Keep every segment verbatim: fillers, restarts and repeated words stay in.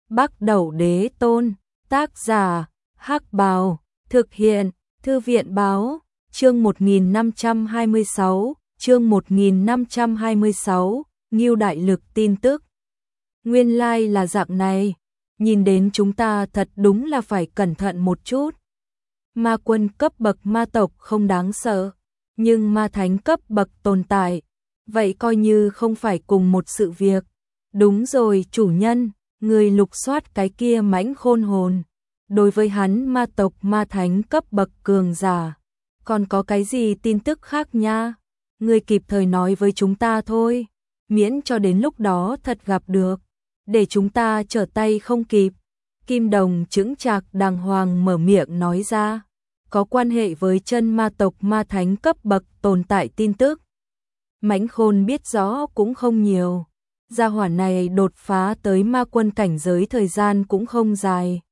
Bắc Đẩu Đế Tôn, tác giả, Hắc Bào, thực hiện, Thư viện báo, chương một nghìn năm trăm hai mươi sáu, chương một nghìn năm trăm hai mươi sáu, Ngưu Đại Lực tin tức. Nguyên lai like là dạng này, nhìn đến chúng ta thật đúng là phải cẩn thận một chút. Ma quân cấp bậc ma tộc không đáng sợ, nhưng ma thánh cấp bậc tồn tại, vậy coi như không phải cùng một sự việc. Đúng rồi chủ nhân, người lục soát cái kia mãnh khôn hồn. Đối với hắn ma tộc ma thánh cấp bậc cường giả, còn có cái gì tin tức khác nha? Người kịp thời nói với chúng ta thôi, miễn cho đến lúc đó thật gặp được, để chúng ta trở tay không kịp. Kim Đồng chững chạc đàng hoàng mở miệng nói ra, có quan hệ với chân ma tộc ma thánh cấp bậc tồn tại tin tức. Mãnh khôn biết rõ cũng không nhiều, gia hỏa này đột phá tới ma quân cảnh giới thời gian cũng không dài.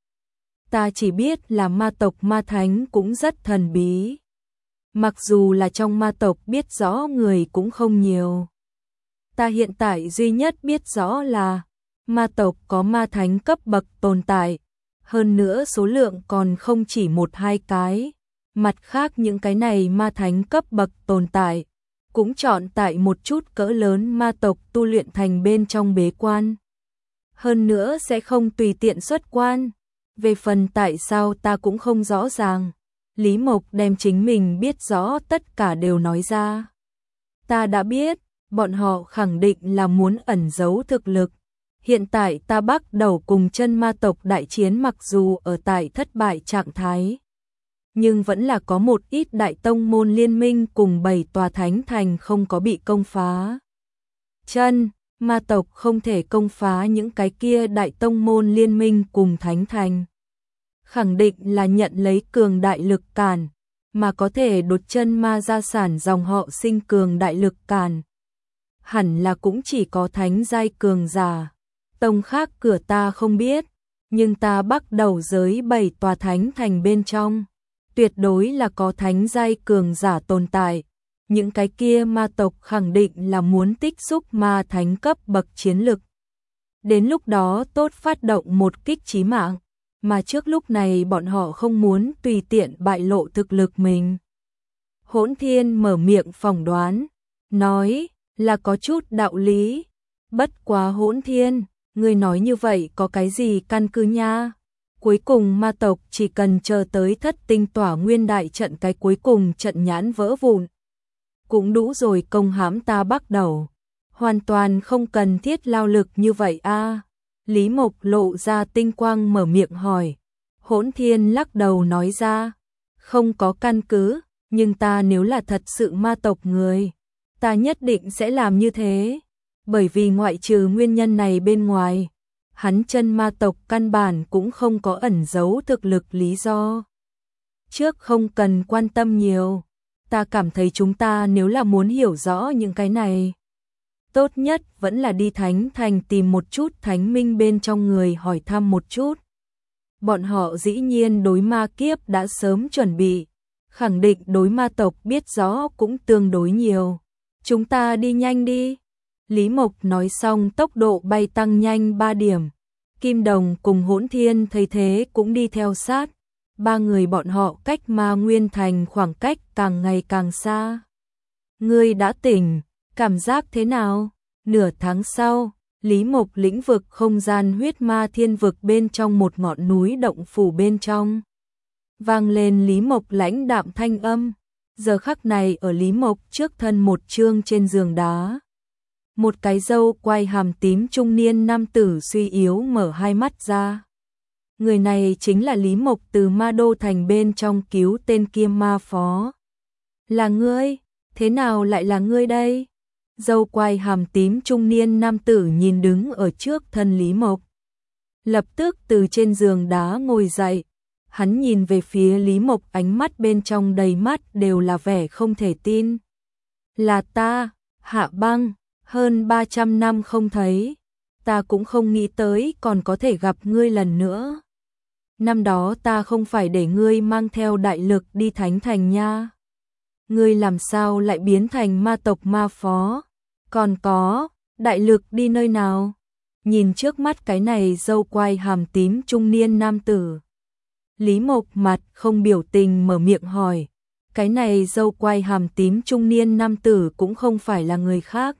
Ta chỉ biết là ma tộc ma thánh cũng rất thần bí. Mặc dù là trong ma tộc biết rõ người cũng không nhiều. Ta hiện tại duy nhất biết rõ là ma tộc có ma thánh cấp bậc tồn tại, hơn nữa số lượng còn không chỉ một hai cái. Mặt khác những cái này ma thánh cấp bậc tồn tại cũng chọn tại một chút cỡ lớn ma tộc tu luyện thành bên trong bế quan. Hơn nữa sẽ không tùy tiện xuất quan. Về phần tại sao ta cũng không rõ ràng. Lý Mộc đem chính mình biết rõ tất cả đều nói ra. Ta đã biết, bọn họ khẳng định là muốn ẩn giấu thực lực. Hiện tại ta bắt đầu cùng chân ma tộc đại chiến, mặc dù ở tại thất bại trạng thái, nhưng vẫn là có một ít đại tông môn liên minh cùng bảy tòa thánh thành không có bị công phá. Chân ma tộc không thể công phá những cái kia đại tông môn liên minh cùng thánh thành, khẳng định là nhận lấy cường đại lực cản, mà có thể đột chân ma gia sản dòng họ sinh cường đại lực cản. Hẳn là cũng chỉ có thánh giai cường giả. Tông khác cửa ta không biết, nhưng ta bắt đầu giới bảy tòa thánh thành bên trong, tuyệt đối là có thánh giai cường giả tồn tại. Những cái kia ma tộc khẳng định là muốn tích xúc ma thánh cấp bậc chiến lực. Đến lúc đó tốt phát động một kích chí mạng, mà trước lúc này bọn họ không muốn tùy tiện bại lộ thực lực mình. Hỗn Thiên mở miệng phỏng đoán, nói là có chút đạo lý. Bất quá Hỗn Thiên, ngươi nói như vậy có cái gì căn cứ nha? Cuối cùng ma tộc chỉ cần chờ tới thất tinh tỏa nguyên đại trận cái cuối cùng trận nhãn vỡ vụn, cũng đủ rồi công hãm ta bắt đầu. Hoàn toàn không cần thiết lao lực như vậy a. Lý Mộc lộ ra tinh quang mở miệng hỏi. Hỗn Thiên lắc đầu nói ra, không có căn cứ, nhưng ta nếu là thật sự ma tộc người, ta nhất định sẽ làm như thế. Bởi vì ngoại trừ nguyên nhân này bên ngoài, hắn chân ma tộc căn bản cũng không có ẩn giấu thực lực lý do. Trước không cần quan tâm nhiều, ta cảm thấy chúng ta nếu là muốn hiểu rõ những cái này, tốt nhất vẫn là đi thánh thành tìm một chút thánh minh bên trong người hỏi thăm một chút. Bọn họ dĩ nhiên đối ma kiếp đã sớm chuẩn bị, khẳng định đối ma tộc biết rõ cũng tương đối nhiều. Chúng ta đi nhanh đi. Lý Mộc nói xong tốc độ bay tăng nhanh ba điểm. Kim Đồng cùng Hỗn Thiên thấy thế cũng đi theo sát. Ba người bọn họ cách Ma Nguyên Thành khoảng cách càng ngày càng xa. Ngươi đã tỉnh, cảm giác thế nào? Nửa tháng sau, Lý Mộc lĩnh vực không gian huyết ma thiên vực bên trong một ngọn núi động phủ bên trong. Vang lên Lý Mộc lãnh đạm thanh âm. Giờ khắc này ở Lý Mộc trước thân một chương trên giường đá. Một cái râu quai hàm tím trung niên nam tử suy yếu mở hai mắt ra. Người này chính là Lý Mộc từ Ma Đô thành bên trong cứu tên kia ma phó. Là ngươi? Thế nào lại là ngươi đây? Râu quai hàm tím trung niên nam tử nhìn đứng ở trước thân Lý Mộc, lập tức từ trên giường đá ngồi dậy. Hắn nhìn về phía Lý Mộc, ánh mắt bên trong đầy mắt đều là vẻ không thể tin. Là ta, Hạ Băng, hơn ba trăm năm không thấy, ta cũng không nghĩ tới còn có thể gặp ngươi lần nữa. Năm đó ta không phải để ngươi mang theo đại lực đi thánh thành nha. Ngươi làm sao lại biến thành ma tộc ma phó? Còn có, đại lực đi nơi nào? nhìn trước mắt cái này râu quai hàm tím trung niên nam tử. Lý Mộc mặt không biểu tình mở miệng hỏi, cái này râu quai hàm tím trung niên nam tử cũng không phải là người khác.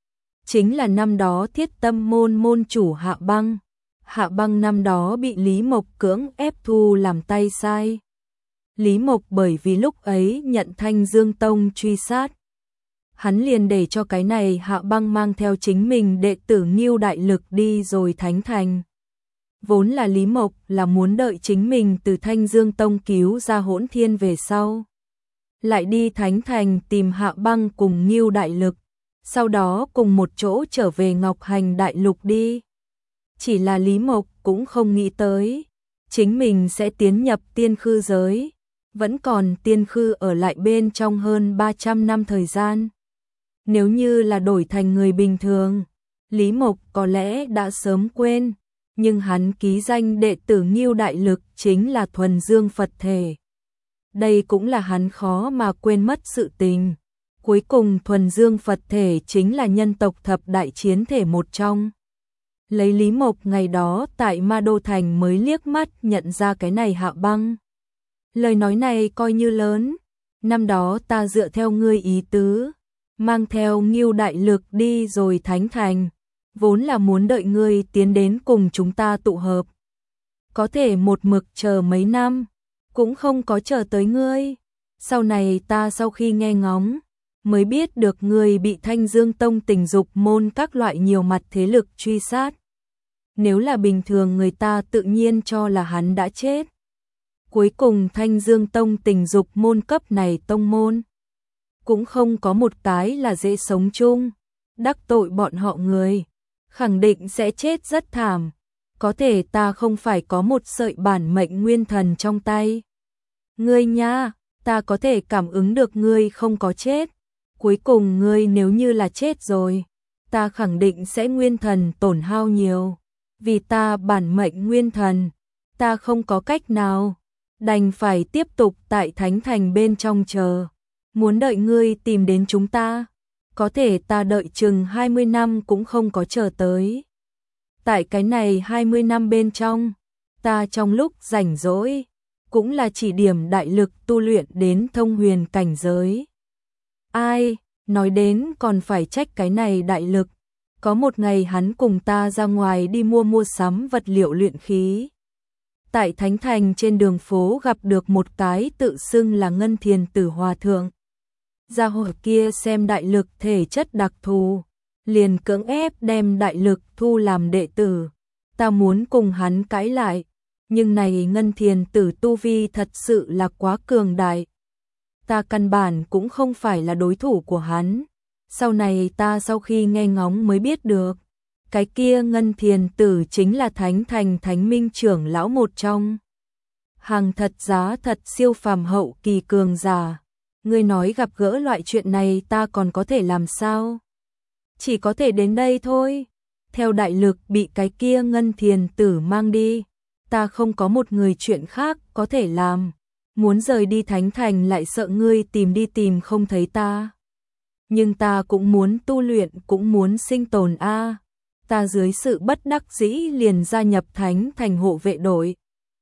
Chính là năm đó Thiết Tâm môn môn chủ Hạ Băng. Hạ Băng năm đó bị Lý Mộc cưỡng ép thu làm tay sai. Lý Mộc bởi vì lúc ấy nhận Thanh Dương Tông truy sát. Hắn liền để cho cái này Hạ Băng mang theo chính mình đệ tử Ngưu Đại Lực đi rồi Thánh Thành. Vốn là Lý Mộc là muốn đợi chính mình từ Thanh Dương Tông cứu ra Hỗn Thiên về sau. Lại đi Thánh Thành tìm Hạ Băng cùng Ngưu Đại Lực. Sau đó cùng một chỗ trở về Ngọc Hành Đại Lục đi. Chỉ là Lý Mộc cũng không nghĩ tới. Chính mình sẽ tiến nhập tiên khư giới. Vẫn còn tiên khư ở lại bên trong hơn ba trăm năm thời gian. Nếu như là đổi thành người bình thường, Lý Mộc có lẽ đã sớm quên. Nhưng hắn ký danh đệ tử Ngưu Đại Lực chính là thuần dương Phật thể. Đây cũng là hắn khó mà quên mất sự tình. Cuối cùng thuần dương Phật thể chính là nhân tộc thập đại chiến thể một trong. Lấy Lý Mộc ngày đó tại Ma Đô Thành mới liếc mắt nhận ra cái này Hạ Băng. Lời nói này coi như lớn. Năm đó ta dựa theo ngươi ý tứ, mang theo Ngưu Đại Lực đi rồi Thánh Thành. Vốn là muốn đợi ngươi tiến đến cùng chúng ta tụ hợp. Có thể một mực chờ mấy năm, cũng không có chờ tới ngươi. Sau này ta sau khi nghe ngóng, mới biết được ngươi bị Thanh Dương Tông tình dục môn các loại nhiều mặt thế lực truy sát. Nếu là bình thường người ta tự nhiên cho là hắn đã chết. Cuối cùng Thanh Dương Tông tình dục môn cấp này tông môn. Cũng không có một cái là dễ sống chung. Đắc tội bọn họ người, khẳng định sẽ chết rất thảm. Có thể ta không phải có một sợi bản mệnh nguyên thần trong tay. Ngươi nha, ta có thể cảm ứng được ngươi không có chết. Cuối cùng ngươi nếu như là chết rồi, ta khẳng định sẽ nguyên thần tổn hao nhiều. Vì ta bản mệnh nguyên thần, ta không có cách nào, đành phải tiếp tục tại Thánh Thành bên trong chờ. Muốn đợi ngươi tìm đến chúng ta, có thể ta đợi chừng hai mươi năm cũng không có chờ tới. Tại cái này hai mươi năm bên trong, ta trong lúc rảnh rỗi, cũng là chỉ điểm đại lực tu luyện đến thông huyền cảnh giới. Ai, nói đến còn phải trách cái này đại lực. Có một ngày hắn cùng ta ra ngoài đi mua mua sắm vật liệu luyện khí. Tại Thánh Thành trên đường phố gặp được một cái tự xưng là Ngân Thiền Tử Hòa Thượng. Gia hỏa kia xem đại lực thể chất đặc thù, liền cưỡng ép đem đại lực thu làm đệ tử. Ta muốn cùng hắn cãi lại, nhưng này Ngân Thiền Tử tu vi thật sự là quá cường đại. Ta căn bản cũng không phải là đối thủ của hắn. Sau này ta sau khi nghe ngóng mới biết được, cái kia Ngân Thiền Tử chính là Thánh Thành Thánh Minh trưởng lão một trong. Hàng thật giá thật siêu phàm hậu kỳ cường giả. Ngươi nói gặp gỡ loại chuyện này ta còn có thể làm sao? Chỉ có thể đến đây thôi. Theo đại lực bị cái kia Ngân Thiền Tử mang đi, ta không có một người chuyện khác có thể làm. Muốn rời đi Thánh Thành lại sợ ngươi tìm đi tìm không thấy ta. Nhưng ta cũng muốn tu luyện, cũng muốn sinh tồn a. À. Ta dưới sự bất đắc dĩ liền gia nhập Thánh Thành hộ vệ đội.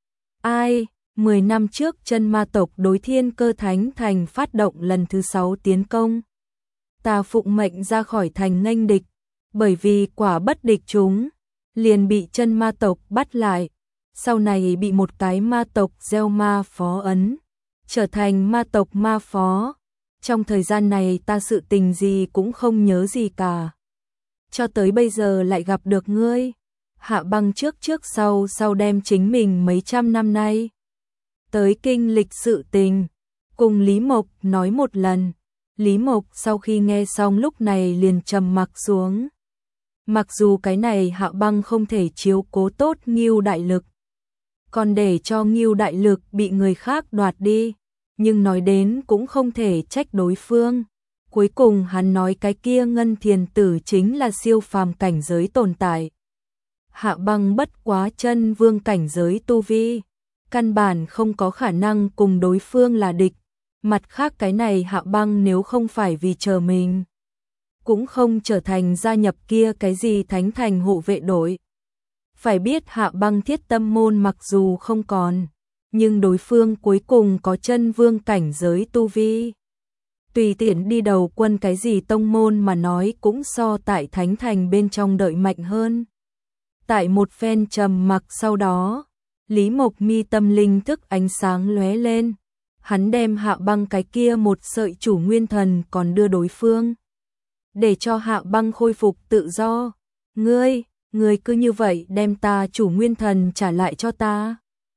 Ai, mười năm trước chân ma tộc đối Thiên Cơ Thánh Thành phát động lần thứ sáu tiến công. Ta phụng mệnh ra khỏi thành nghênh địch, bởi vì quả bất địch chúng, liền bị chân ma tộc bắt lại. Sau này bị một cái ma tộc gieo ma phó ấn, trở thành ma tộc ma phó. Trong thời gian này ta sự tình gì cũng không nhớ gì cả. Cho tới bây giờ lại gặp được ngươi. Hạ Băng trước trước sau sau đem chính mình mấy trăm năm nay tới kinh lịch sự tình, cùng Lý Mộc nói một lần. Lý Mộc sau khi nghe xong lúc này liền trầm mặc xuống. Mặc dù cái này Hạ Băng không thể chiếu cố tốt Ngưu Đại Lực, còn để cho Ngưu Đại Lực bị người khác đoạt đi, nhưng nói đến cũng không thể trách đối phương. Cuối cùng hắn nói cái kia Ngân Thiền Tử chính là siêu phàm cảnh giới tồn tại. Hạ Băng bất quá chân vương cảnh giới tu vi, căn bản không có khả năng cùng đối phương là địch. Mặt khác cái này Hạ Băng nếu không phải vì chờ mình cũng không trở thành gia nhập kia cái gì thánh thành hộ vệ đội. Phải biết Hạ Băng Thiết Tâm môn mặc dù không còn, nhưng đối phương cuối cùng có chân vương cảnh giới tu vi. Tùy tiện đi đầu quân cái gì tông môn mà nói cũng so tại thánh thành bên trong đợi mạnh hơn. Tại một phen trầm mặc sau đó, Lý Mộc mi tâm linh thức ánh sáng lóe lên, hắn đem Hạ Băng cái kia một sợi chủ nguyên thần còn đưa đối phương, để cho Hạ Băng khôi phục tự do. Ngươi, ngươi cứ như vậy đem ta chủ nguyên thần trả lại cho ta.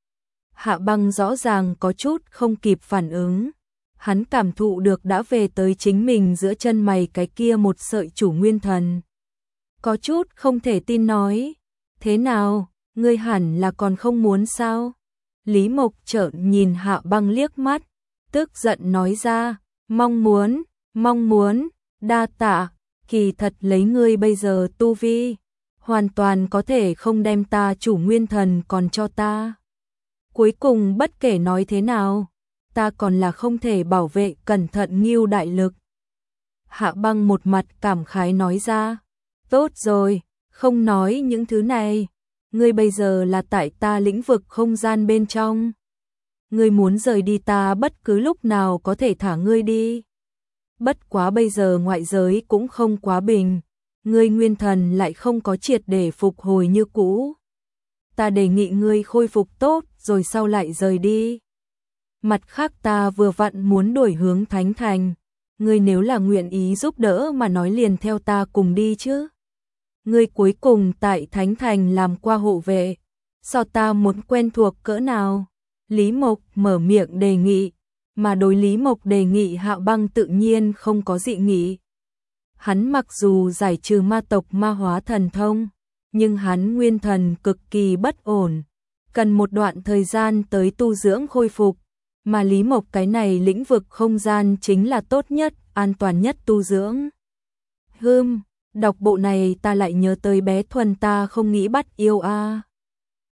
Hạ Băng rõ ràng có chút không kịp phản ứng, hắn cảm thụ được đã về tới chính mình giữa chân mày cái kia một sợi chủ nguyên thần. Có chút không thể tin nói, thế nào, ngươi hẳn là còn không muốn sao? Lý Mộc trợn nhìn Hạ Băng liếc mắt, tức giận nói ra, mong muốn, mong muốn, đa tạ, kỳ thật lấy ngươi bây giờ tu vi, hoàn toàn có thể không đem ta chủ nguyên thần còn cho ta. Cuối cùng bất kể nói thế nào, ta còn là không thể bảo vệ cẩn thận Ngưu đại lực. Hạ Băng một mặt cảm khái nói ra, tốt rồi, không nói những thứ này, ngươi bây giờ là tại ta lĩnh vực không gian bên trong. Ngươi muốn rời đi ta bất cứ lúc nào có thể thả ngươi đi. Bất quá bây giờ ngoại giới cũng không quá bình, ngươi nguyên thần lại không có triệt để phục hồi như cũ. Ta đề nghị ngươi khôi phục tốt rồi sau lại rời đi. Mặt khác ta vừa vặn muốn đổi hướng thánh thành, ngươi nếu là nguyện ý giúp đỡ mà nói liền theo ta cùng đi chứ. Ngươi cuối cùng tại thánh thành làm qua hộ vệ, sao ta muốn quen thuộc cỡ nào? Lý Mộc mở miệng đề nghị, mà đối Lý Mộc đề nghị Hạ Băng tự nhiên không có dị nghị. Hắn mặc dù giải trừ ma tộc ma hóa thần thông, nhưng hắn nguyên thần cực kỳ bất ổn, cần một đoạn thời gian tới tu dưỡng khôi phục, mà Lý Mộc cái này lĩnh vực không gian chính là tốt nhất, an toàn nhất tu dưỡng. Hừm, đọc bộ này ta lại nhớ tới bé Thuần ta không nghĩ bắt yêu a. À.